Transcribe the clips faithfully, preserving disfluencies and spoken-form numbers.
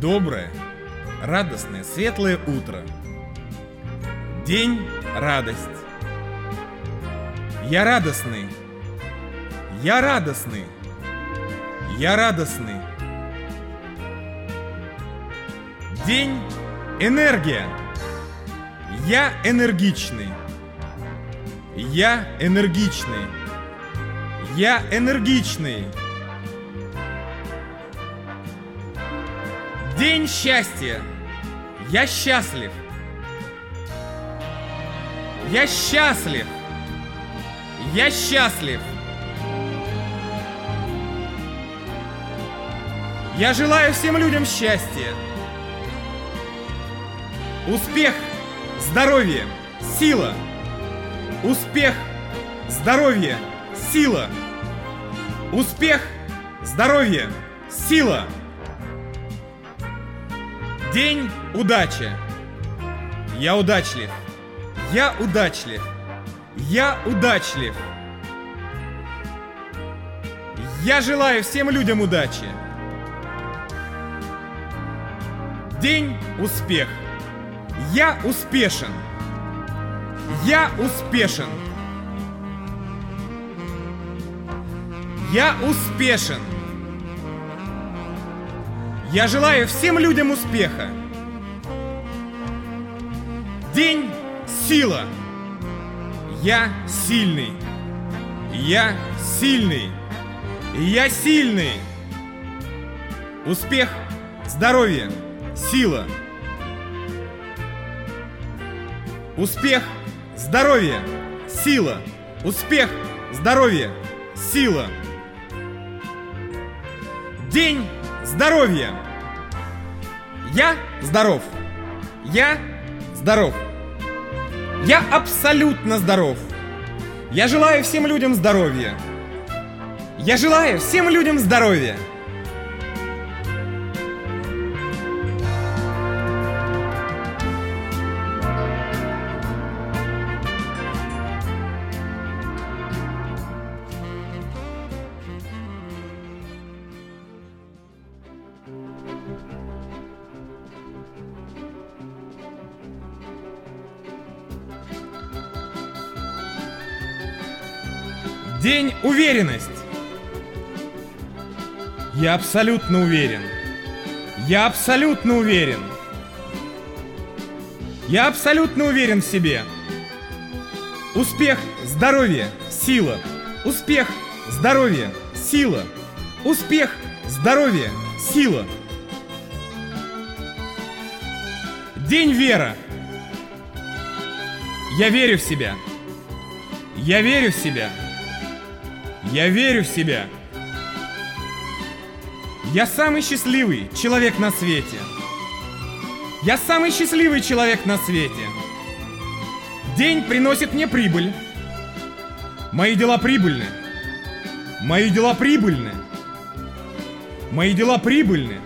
Доброе, радостное, светлое утро. День – радость. Я радостный. Я радостный. Я радостный. День – энергия. Я энергичный. Я энергичный. Я энергичный. День счастья. Я счастлив. Я счастлив. Я счастлив. Я желаю всем людям счастья, успех, здоровье, сила. Успех, здоровье, сила. Успех, здоровье, сила. День удачи. Я удачлив. Я удачлив. Я удачлив. Я желаю всем людям удачи. День успех. Я успешен. Я успешен. Я успешен. Я желаю всем людям успеха. День сила. Я сильный. Я сильный. Я сильный. Успех, здоровье, сила. Успех, здоровье, сила. Успех, здоровье, сила. День здоровья. Я здоров. Я здоров. Я абсолютно здоров. Я желаю всем людям здоровья. Я желаю всем людям здоровья. День уверенность. Я абсолютно уверен. Я абсолютно уверен. Я абсолютно уверен в себе. Успех, здоровье, сила. Успех, здоровье, сила. Успех, здоровье, сила. День вера. Я верю в себя. Я верю в себя. Я верю в себя. Я самый счастливый человек на свете. Я самый счастливый человек на свете. День приносит мне прибыль. Мои дела прибыльны. Мои дела прибыльны. Мои дела прибыльны.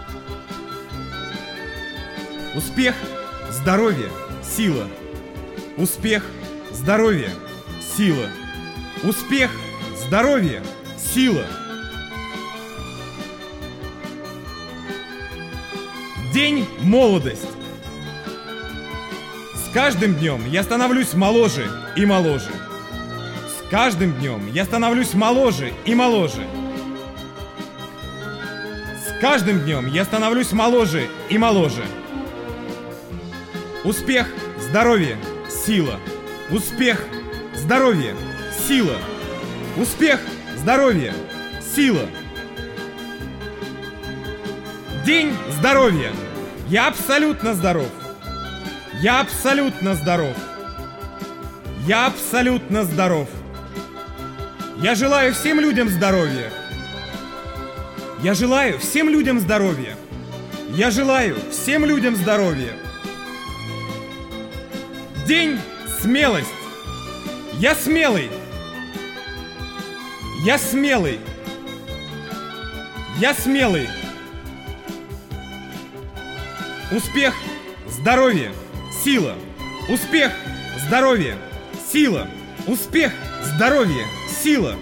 Успех, здоровье, сила. Успех, здоровье, сила. Успех, здоровье, сила. День молодость. С каждым днем я становлюсь моложе и моложе. С каждым днем я становлюсь моложе и моложе. С каждым днем я становлюсь моложе и моложе. Успех, здоровье, сила. Успех, здоровье, сила. Успех, здоровье, сила. День здоровья. Я абсолютно здоров. Я абсолютно здоров. Я абсолютно здоров. Я желаю всем людям здоровья. Я желаю всем людям здоровья. Я желаю всем людям здоровья. День смелость. Я смелый. Я смелый. Я смелый. Успех, здоровье, сила. Успех, здоровье, сила. Успех, здоровье, сила.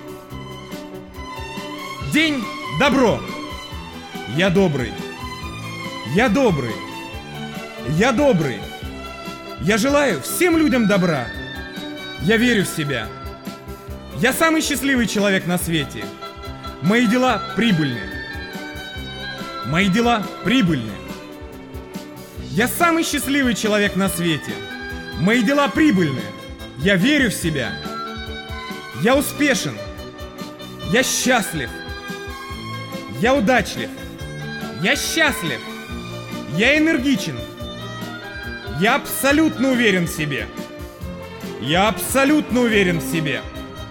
День добро. Я добрый. Я добрый. Я добрый. Я желаю всем людям добра. Я верю в себя. Я самый счастливый человек на свете. Мои дела прибыльны. Мои дела прибыльны. Я самый счастливый человек на свете. Мои дела прибыльны. Я верю в себя. Я успешен. Я счастлив. Я удачлив. Я счастлив. Я энергичен. Я абсолютно уверен в себе. Я абсолютно уверен в себе.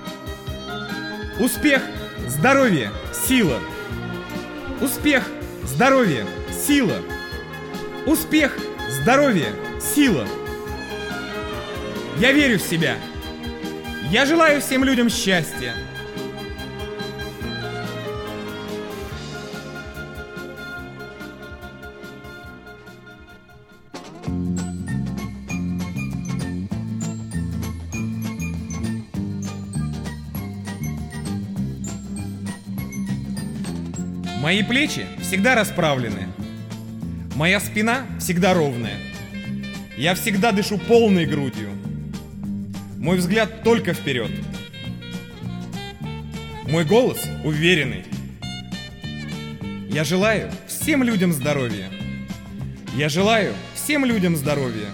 Успех, здоровье, сила. Успех, здоровье, сила. Успех, здоровье, сила. Я верю в себя. Я желаю всем людям счастья. Мои плечи всегда расправлены. Моя спина всегда ровная. Я всегда дышу полной грудью. Мой взгляд только вперед. Мой голос уверенный. Я желаю всем людям здоровья. Я желаю всем людям здоровья.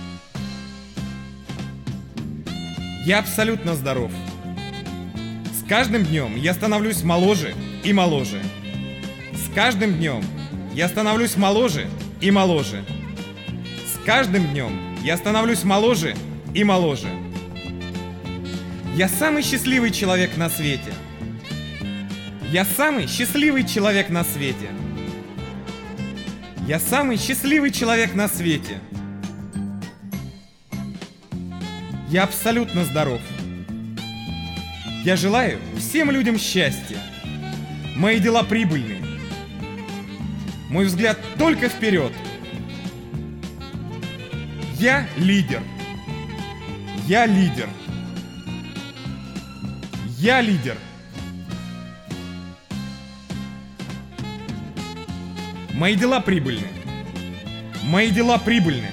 Я абсолютно здоров. С каждым днем я становлюсь моложе и моложе. С каждым днем я становлюсь моложе и моложе. С каждым днем я становлюсь моложе и моложе. Я самый счастливый человек на свете. Я самый счастливый человек на свете. Я самый счастливый человек на свете. Я абсолютно здоров. Я желаю всем людям счастья. Мои дела прибыльны. Мой взгляд только вперед. Я лидер. Я лидер. Я лидер. Мои дела прибыльны. Мои дела прибыльны.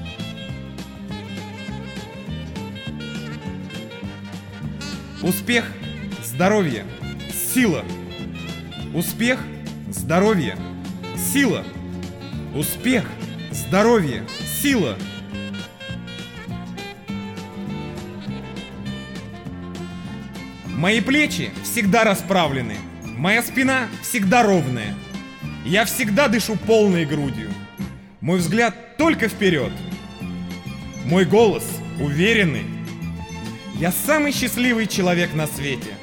Успех, здоровье, сила. Успех, здоровье, сила. Успех, здоровье, сила. Мои плечи всегда расправлены. Моя спина всегда ровная. Я всегда дышу полной грудью. Мой взгляд только вперед. Мой голос уверенный. Я самый счастливый человек на свете.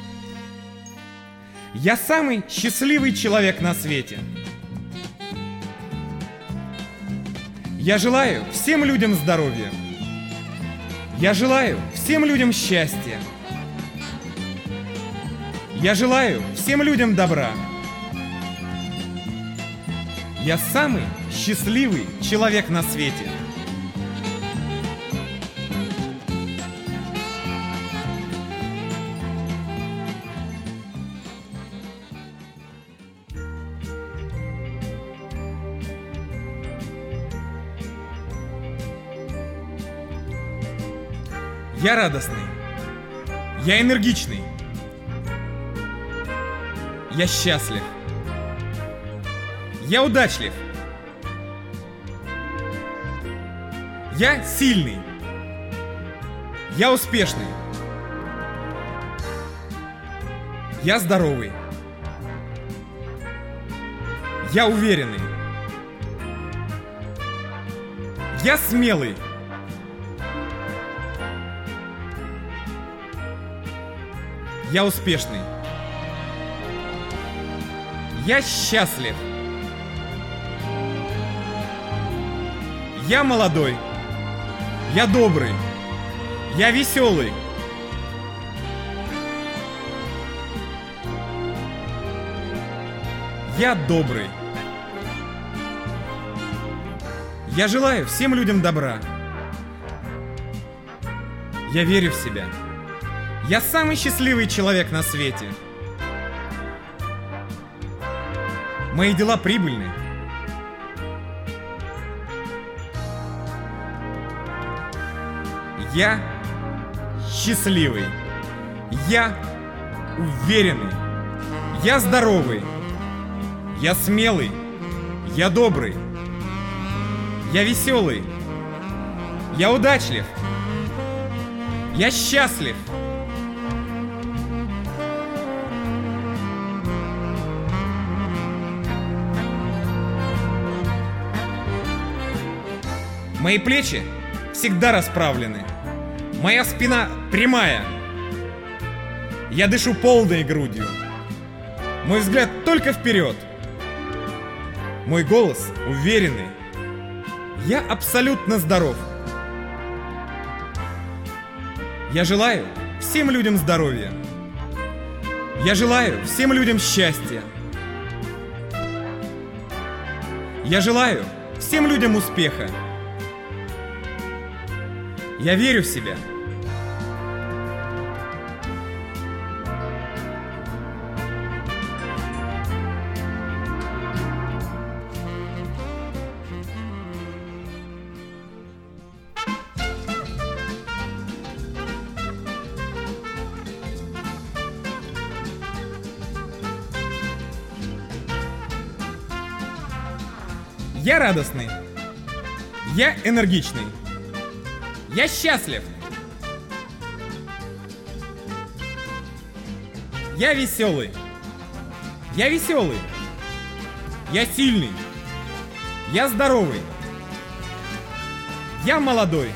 Я самый счастливый человек на свете. Я желаю всем людям здоровья. Я желаю всем людям счастья. Я желаю всем людям добра. Я самый счастливый человек на свете. Я радостный. Я энергичный. Я счастлив. Я удачлив. Я сильный. Я успешный. Я здоровый. Я уверенный. Я смелый. Я успешный. Я счастлив. Я молодой. Я добрый. Я веселый. Я добрый. Я желаю всем людям добра. Я верю в себя. Я самый счастливый человек на свете. Мои дела прибыльны. Я счастливый. Я уверенный. Я здоровый. Я смелый. Я добрый. Я веселый. Я удачлив. Я счастлив. Мои плечи всегда расправлены. Моя спина прямая. Я дышу полной грудью. Мой взгляд только вперед. Мой голос уверенный. Я абсолютно здоров. Я желаю всем людям здоровья. Я желаю всем людям счастья. Я желаю всем людям успеха. Я верю в себя. Я радостный. Я энергичный. Я счастлив. Я веселый. Я веселый. Я сильный. Я здоровый. Я молодой.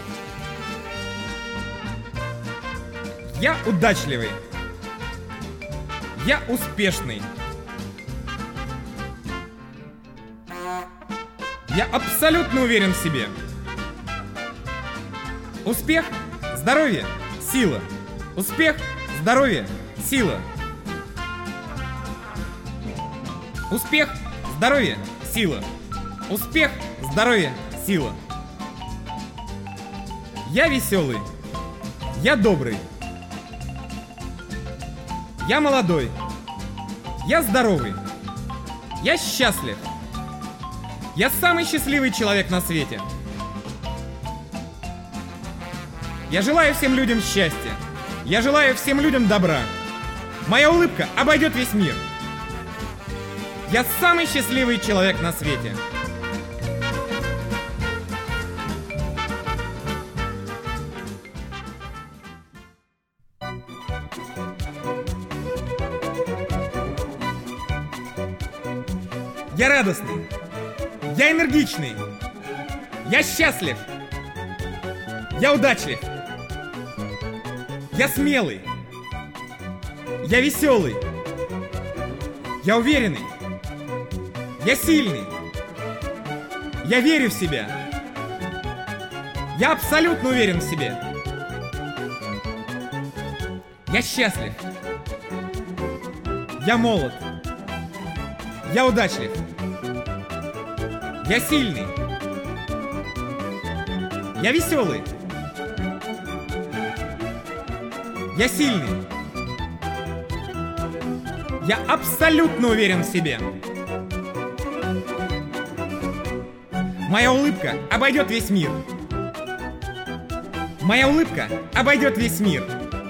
Я удачливый. Я успешный. Я абсолютно уверен в себе. Успех, здоровье, сила. Успех, здоровье, сила. Успех, здоровье, сила. Успех, здоровье, сила. Я веселый. Я добрый. Я молодой. Я здоровый. Я счастлив. Я самый счастливый человек на свете. Я желаю всем людям счастья. Я желаю всем людям добра. Моя улыбка обойдет весь мир. Я самый счастливый человек на свете. Я радостный. Я энергичный. Я счастлив. Я удачлив. Я смелый. Я веселый. Я уверенный. Я сильный. Я верю в себя. Я абсолютно уверен в себе. Я счастлив. Я молод. Я удачлив. Я сильный. Я веселый. Я сильный. Я абсолютно уверен в себе. Моя улыбка обойдет весь мир. Моя улыбка обойдет весь мир.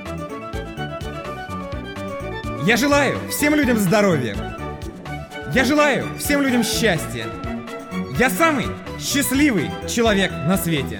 Я желаю всем людям здоровья. Я желаю всем людям счастья. Я самый счастливый человек на свете.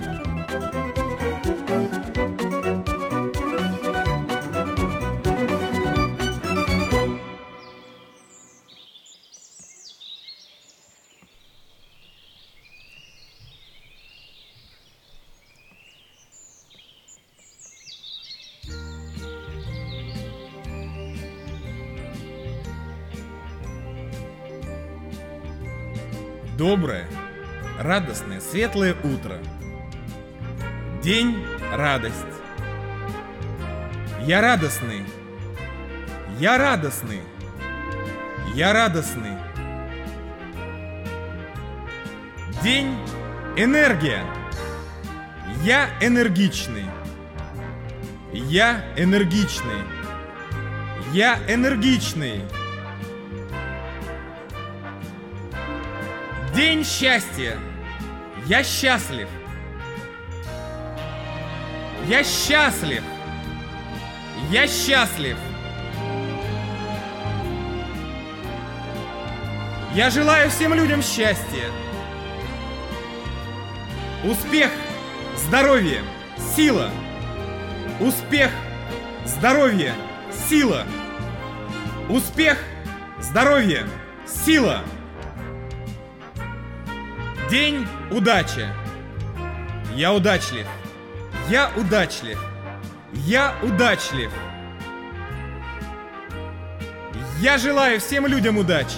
Доброе, радостное, светлое утро. День — радость. Я радостный. Я радостный. Я радостный. День — энергия. Я энергичный. Я энергичный. Я энергичный. День счастья. Я счастлив. Я счастлив. Я счастлив. Я желаю всем людям счастья, успех, здоровье, сила. Успех, здоровье, сила. Успех, здоровье, сила. День удачи. Я удачлив. Я удачлив. Я удачлив. Я желаю всем людям удачи.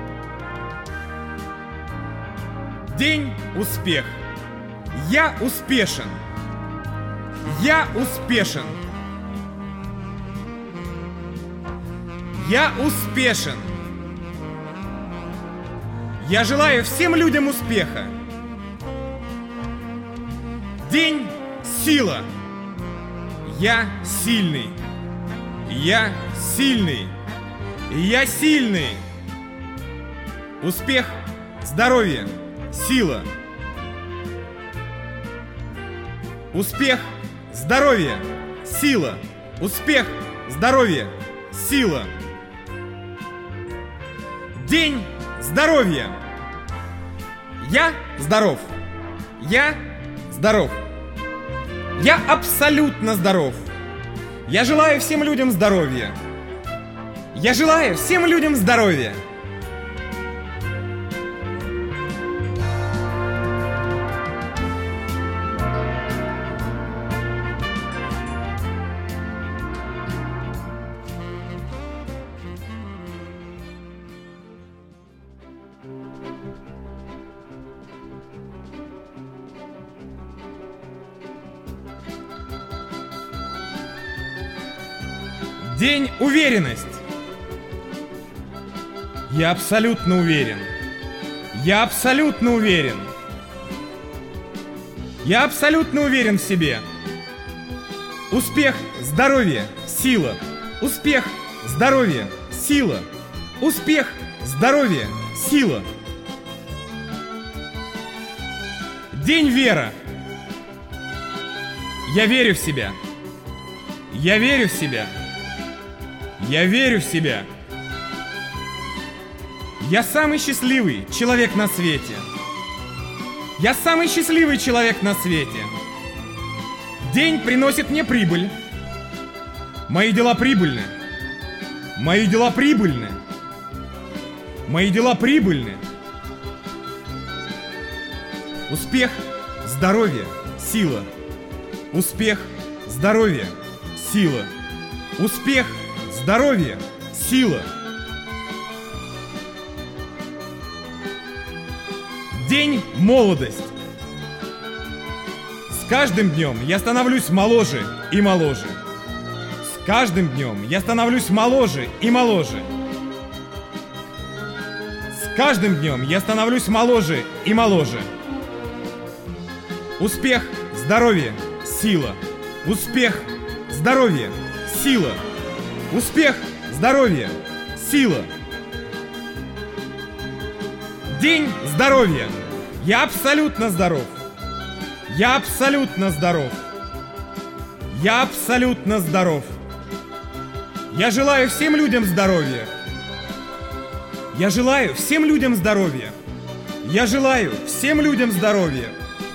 День успех. Я успешен. Я успешен. Я успешен. Я желаю всем людям успеха. День сила. Я сильный. Я сильный. Я сильный. Успех, здоровье, сила. Успех, здоровье, сила. Успех, здоровье, сила. День здоровья. Я здоров. Я здоров. Я абсолютно здоров. Я желаю всем людям здоровья. Я желаю всем людям здоровья. День уверенность. Я абсолютно уверен. Я абсолютно уверен. Я абсолютно уверен в себе. Успех, здоровье, сила. Успех, здоровье, сила. Успех, здоровье, сила. День вера. Я верю в себя. Я верю в себя. Я верю в себя. Я самый счастливый человек на свете. Я самый счастливый человек на свете. День приносит мне прибыль. Мои дела прибыльны. Мои дела прибыльны. Мои дела прибыльны. Успех, здоровье, сила. Успех, здоровье, сила. Успех, здоровье, сила. День молодость. С каждым днем я становлюсь моложе и моложе. С каждым днем я становлюсь моложе и моложе. С каждым днем я становлюсь моложе и моложе. Успех, здоровье, сила. Успех, здоровье, сила. Успех, здоровье, сила. День здоровья. Я абсолютно здоров. Я абсолютно здоров. Я абсолютно здоров. Я желаю всем людям здоровья. Я желаю всем людям здоровья. Я желаю всем людям здоровья.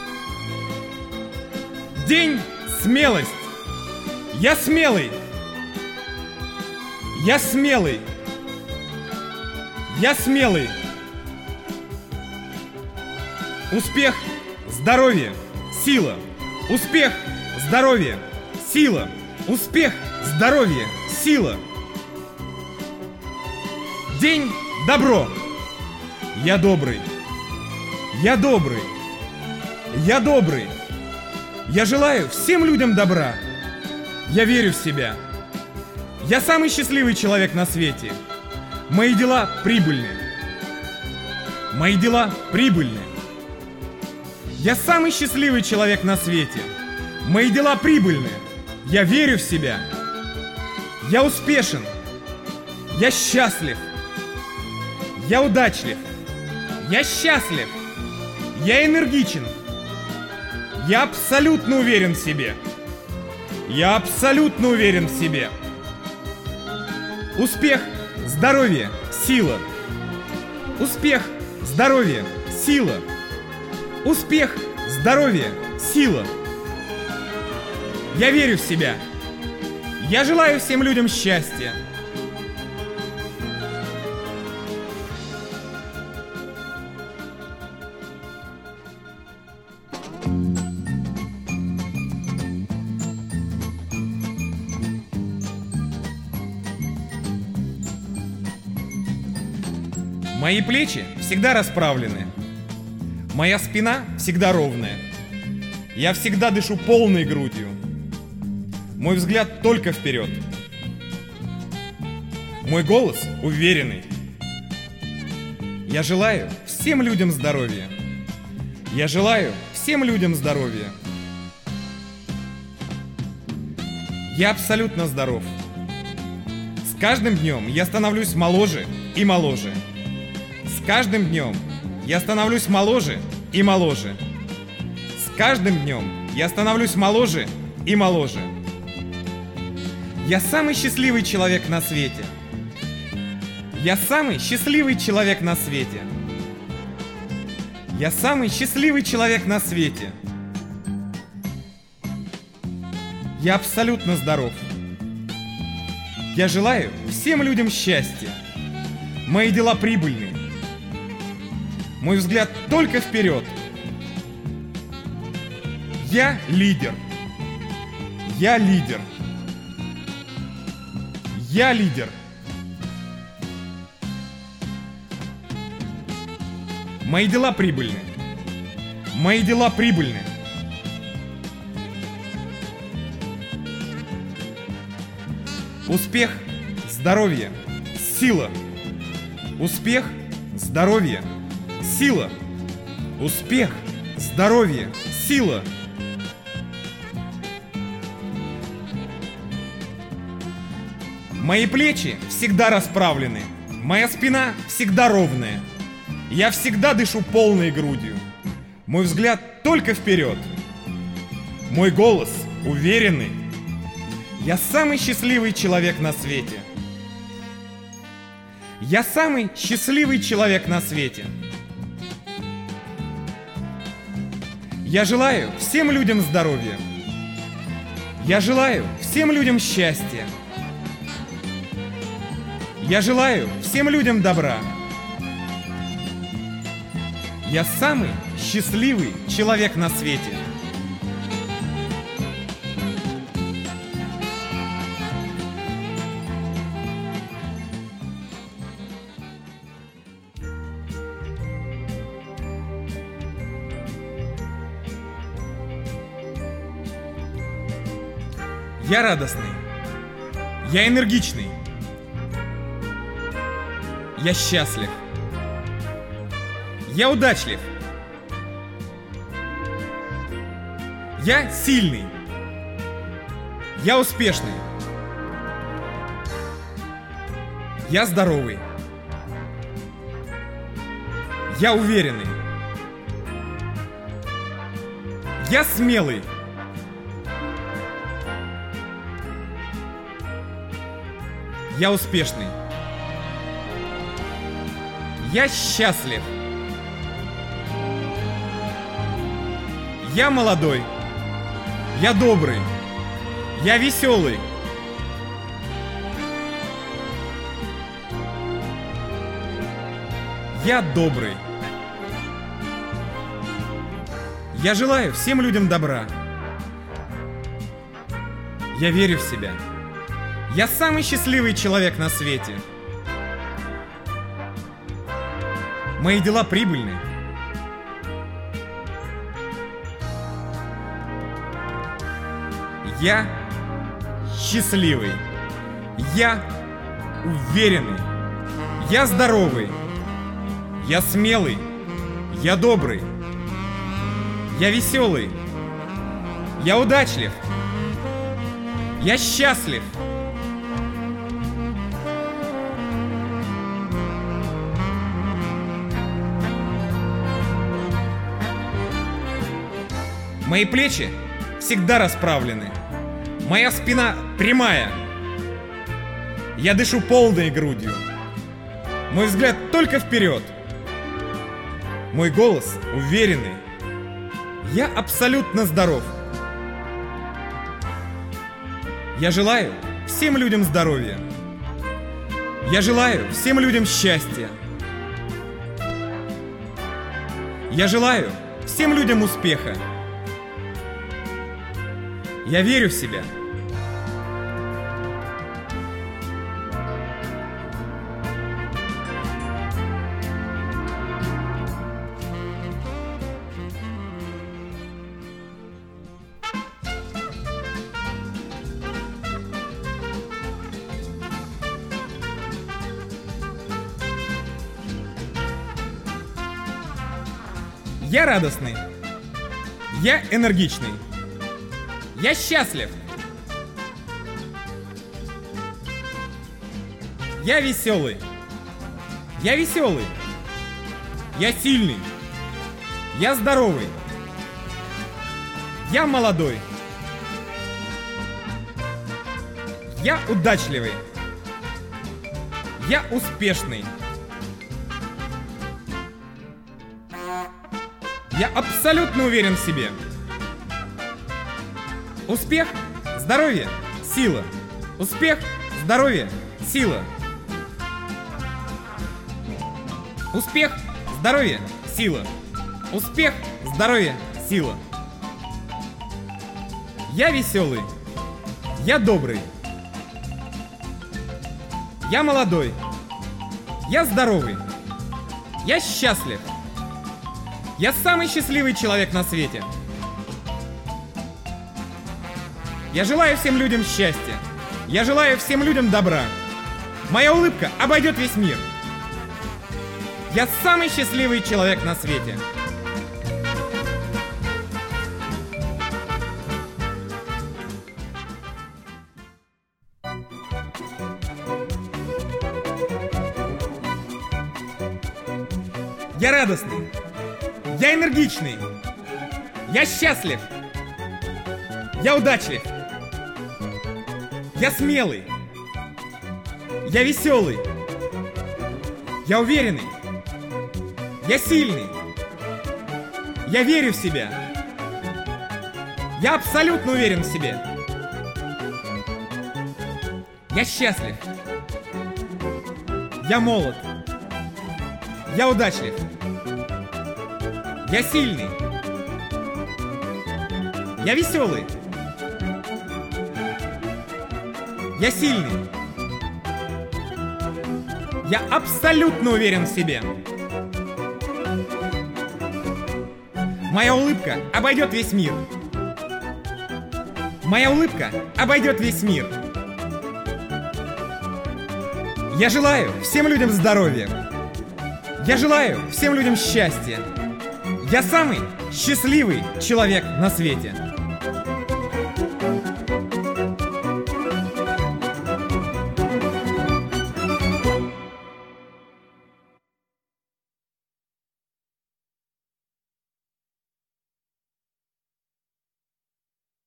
День смелость. Я смелый. Я смелый. Я смелый. Успех, здоровье, сила. Успех, здоровье, сила. Успех, здоровье, сила. День добро. Я добрый. Я добрый. Я добрый. Я желаю всем людям добра. Я верю в себя. Я самый счастливый человек на свете. Мои дела прибыльны. Мои дела прибыльны. Я самый счастливый человек на свете. Мои дела прибыльны. Я верю в себя. Я успешен. Я счастлив. Я удачлив. Я счастлив. Я энергичен. Я абсолютно уверен в себе. Я абсолютно уверен в себе. Успех, здоровье, сила. Успех, здоровье, сила. Успех, здоровье, сила. Я верю в себя. Я желаю всем людям счастья. Мои плечи всегда расправлены. Моя спина всегда ровная. Я всегда дышу полной грудью. Мой взгляд только вперед. Мой голос уверенный. Я желаю всем людям здоровья. Я желаю всем людям здоровья. Я абсолютно здоров. С каждым днем я становлюсь моложе и моложе. С каждым днем я становлюсь моложе и моложе. С каждым днем я становлюсь моложе и моложе. Я самый счастливый человек на свете. Я самый счастливый человек на свете. Я самый счастливый человек на свете. Я абсолютно здоров. Я желаю всем людям счастья. Мои дела прибыльные. Мой взгляд только вперед. Я лидер. Я лидер. Я лидер. Мои дела прибыльны. Мои дела прибыльны. Успех, здоровье, сила. Успех, здоровье, сила. Успех, здоровье, сила. Мои плечи всегда расправлены. Моя спина всегда ровная. Я всегда дышу полной грудью. Мой взгляд только вперед. Мой голос уверенный. Я самый счастливый человек на свете. Я самый счастливый человек на свете. Я желаю всем людям здоровья. Я желаю всем людям счастья. Я желаю всем людям добра. Я самый счастливый человек на свете. Я радостный. Я энергичный. Я счастлив. Я удачлив. Я сильный. Я успешный. Я здоровый. Я уверенный. Я смелый. Я успешный. Я счастлив. Я молодой. Я добрый. Я веселый. Я добрый. Я желаю всем людям добра. Я верю в себя. Я самый счастливый человек на свете. Мои дела прибыльны. Я счастливый. Я уверенный. Я здоровый. Я смелый. Я добрый. Я веселый. Я удачлив. Я счастлив. Мои плечи всегда расправлены. Моя спина прямая. Я дышу полной грудью. Мой взгляд только вперед. Мой голос уверенный. Я абсолютно здоров. Я желаю всем людям здоровья. Я желаю всем людям счастья. Я желаю всем людям успеха. Я верю в себя. Я радостный. Я энергичный. Я счастлив. Я веселый. Я веселый. Я сильный. Я здоровый. Я молодой. Я удачливый. Я успешный. Я абсолютно уверен в себе. Успех, здоровье, сила. Успех, здоровье, сила. Успех, здоровье, сила. Успех, здоровье, сила. Я веселый. Я добрый. Я молодой. Я здоровый. Я счастлив. Я самый счастливый человек на свете. Я желаю всем людям счастья. Я желаю всем людям добра. Моя улыбка обойдет весь мир. Я самый счастливый человек на свете. Я радостный. Я энергичный. Я счастлив. Я удачлив. Я смелый. Я веселый. Я уверенный. Я сильный. Я верю в себя. Я абсолютно уверен в себе. Я счастлив. Я молод. Я удачлив. Я сильный. Я веселый. Я сильный. Я абсолютно уверен в себе. Моя улыбка обойдет весь мир. Моя улыбка обойдет весь мир. Я желаю всем людям здоровья. Я желаю всем людям счастья. Я самый счастливый человек на свете.